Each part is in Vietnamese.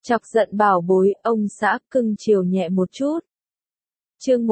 Chọc giận bảo bối, ông xã cưng chiều nhẹ một chút. Chương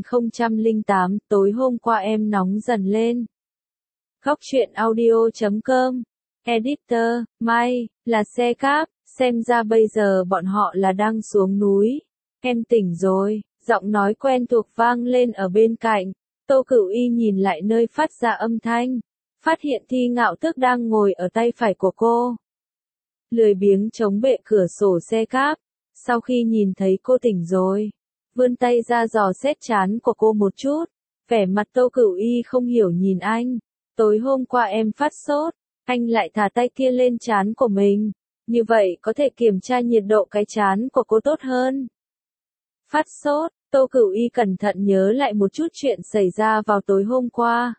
1008, tối hôm qua em nóng dần lên. Góc truyện audio.com. Editor, Mai, là xe cáp, xem ra bây giờ bọn họ là đang xuống núi. Em tỉnh rồi, giọng nói quen thuộc vang lên ở bên cạnh. Tô Cửu Y nhìn lại nơi phát ra âm thanh, phát hiện Thi Ngạo Tước đang ngồi ở tay phải của cô. Lười biếng chống bệ cửa sổ xe cáp, sau khi nhìn thấy cô tỉnh rồi, vươn tay ra dò xét trán của cô một chút, vẻ mặt Tô Cửu Y không hiểu nhìn anh. Tối hôm qua em phát sốt, anh lại thả tay kia lên trán của mình, như vậy có thể kiểm tra nhiệt độ cái trán của cô tốt hơn. Phát sốt, Tô Cửu Y cẩn thận nhớ lại một chút chuyện xảy ra vào tối hôm qua.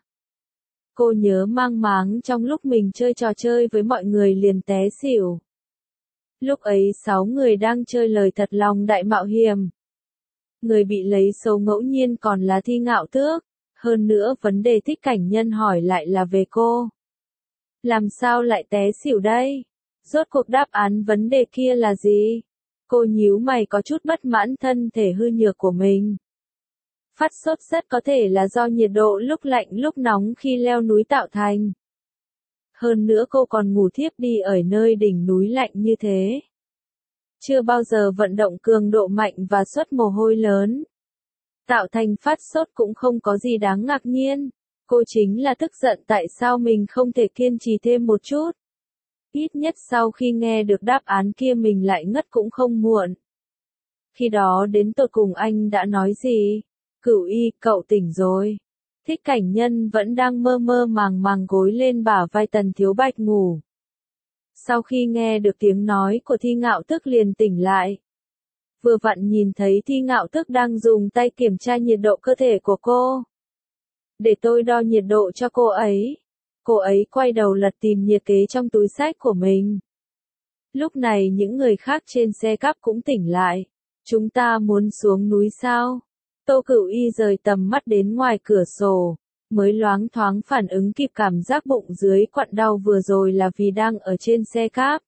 Cô nhớ mang máng trong lúc mình chơi trò chơi với mọi người liền té xỉu. Lúc ấy 6 người đang chơi lời thật lòng đại mạo hiểm. Người bị lấy số ngẫu nhiên còn là Thi Ngạo Tước, hơn nữa vấn đề Thích Cảnh Nhân hỏi lại là về cô. Làm sao lại té xỉu đây? Rốt cuộc đáp án vấn đề kia là gì? Cô nhíu mày có chút bất mãn thân thể hư nhược của mình. Phát sốt rất có thể là do nhiệt độ lúc lạnh lúc nóng khi leo núi tạo thành. Hơn nữa cô còn ngủ thiếp đi ở nơi đỉnh núi lạnh như thế. Chưa bao giờ vận động cường độ mạnh và xuất mồ hôi lớn. Tạo thành phát sốt cũng không có gì đáng ngạc nhiên. Cô chính là tức giận tại sao mình không thể kiên trì thêm một chút. Ít nhất sau khi nghe được đáp án kia mình lại ngất cũng không muộn. Khi đó đến tột cùng anh đã nói gì? Cửu Y, cậu tỉnh rồi. Thích Cảnh Nhân vẫn đang mơ mơ màng màng gối lên bả vai Tần Thiếu Bạch ngủ. Sau khi nghe được tiếng nói của Thi Ngạo Tước liền tỉnh lại. Vừa vặn nhìn thấy Thi Ngạo Tước đang dùng tay kiểm tra nhiệt độ cơ thể của cô. Để tôi đo nhiệt độ cho cô ấy. Cô ấy quay đầu lật tìm nhiệt kế trong túi xách của mình. Lúc này những người khác trên xe cáp cũng tỉnh lại. Chúng ta muốn xuống núi sao? Tô Cửu Y rời tầm mắt đến ngoài cửa sổ, mới loáng thoáng phản ứng kịp cảm giác bụng dưới quặn đau vừa rồi là vì đang ở trên xe cáp.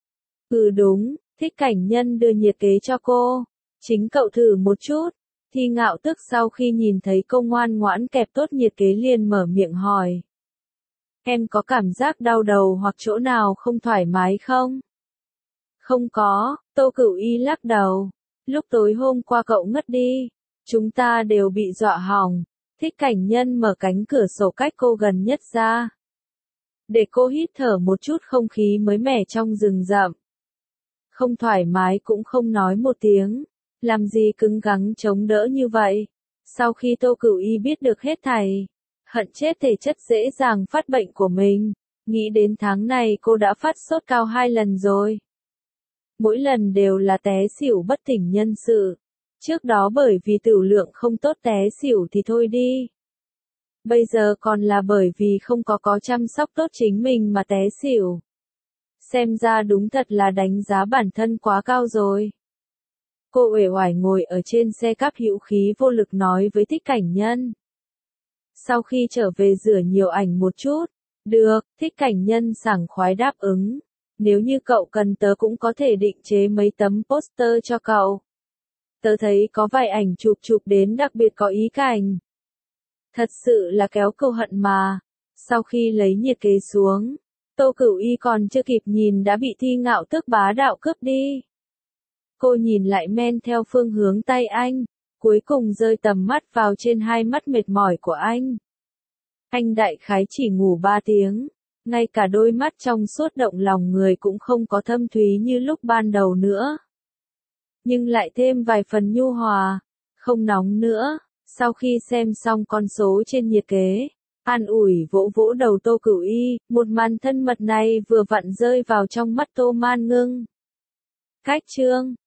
Đúng, Thích Cảnh Nhân đưa nhiệt kế cho cô. Chính cậu thử một chút. Thi Ngạo Tước sau khi nhìn thấy cô ngoan ngoãn kẹp tốt nhiệt kế liền mở miệng hỏi. Em có cảm giác đau đầu hoặc chỗ nào không thoải mái không? Không có, Tô Cửu Y lắc đầu. Lúc tối hôm qua cậu ngất đi. Chúng ta đều bị dọa hỏng. Thích Cảnh Nhân mở cánh cửa sổ cách cô gần nhất ra. Để cô hít thở một chút không khí mới mẻ trong rừng rậm. Không thoải mái cũng không nói một tiếng. Làm gì cứng gắng chống đỡ như vậy? Sau khi Tô Cửu Y biết được hết thảy, hận chết thể chất dễ dàng phát bệnh của mình. Nghĩ đến tháng này cô đã phát sốt cao 2 lần rồi. Mỗi lần đều là té xỉu bất tỉnh nhân sự. Trước đó bởi vì tửu lượng không tốt té xỉu thì thôi đi. Bây giờ còn là bởi vì không có chăm sóc tốt chính mình mà té xỉu. Xem ra đúng thật là đánh giá bản thân quá cao rồi. Cô uể oải ngồi ở trên xe cáp hữu khí vô lực nói với Thích Cảnh Nhân. Sau khi trở về rửa nhiều ảnh một chút. Được, Thích Cảnh Nhân sảng khoái đáp ứng. Nếu như cậu cần tớ cũng có thể định chế mấy tấm poster cho cậu. Tớ thấy có vài ảnh chụp đến đặc biệt có ý cảnh. Thật sự là kéo câu hận mà. Sau khi lấy nhiệt kế xuống, Tô Cửu Y còn chưa kịp nhìn đã bị Thi Ngạo Tước bá đạo cướp đi. Cô nhìn lại men theo phương hướng tay anh, cuối cùng rơi tầm mắt vào trên hai mắt mệt mỏi của anh. Anh đại khái chỉ ngủ 3 tiếng, ngay cả đôi mắt trong suốt động lòng người cũng không có thâm thúy như lúc ban đầu nữa. Nhưng lại thêm vài phần nhu hòa, không nóng nữa. Sau khi xem xong con số trên nhiệt kế, an ủi vỗ vỗ đầu Tô Cửu Y, một màn thân mật này vừa vặn rơi vào trong mắt Tô Man Ngưng. Cách chương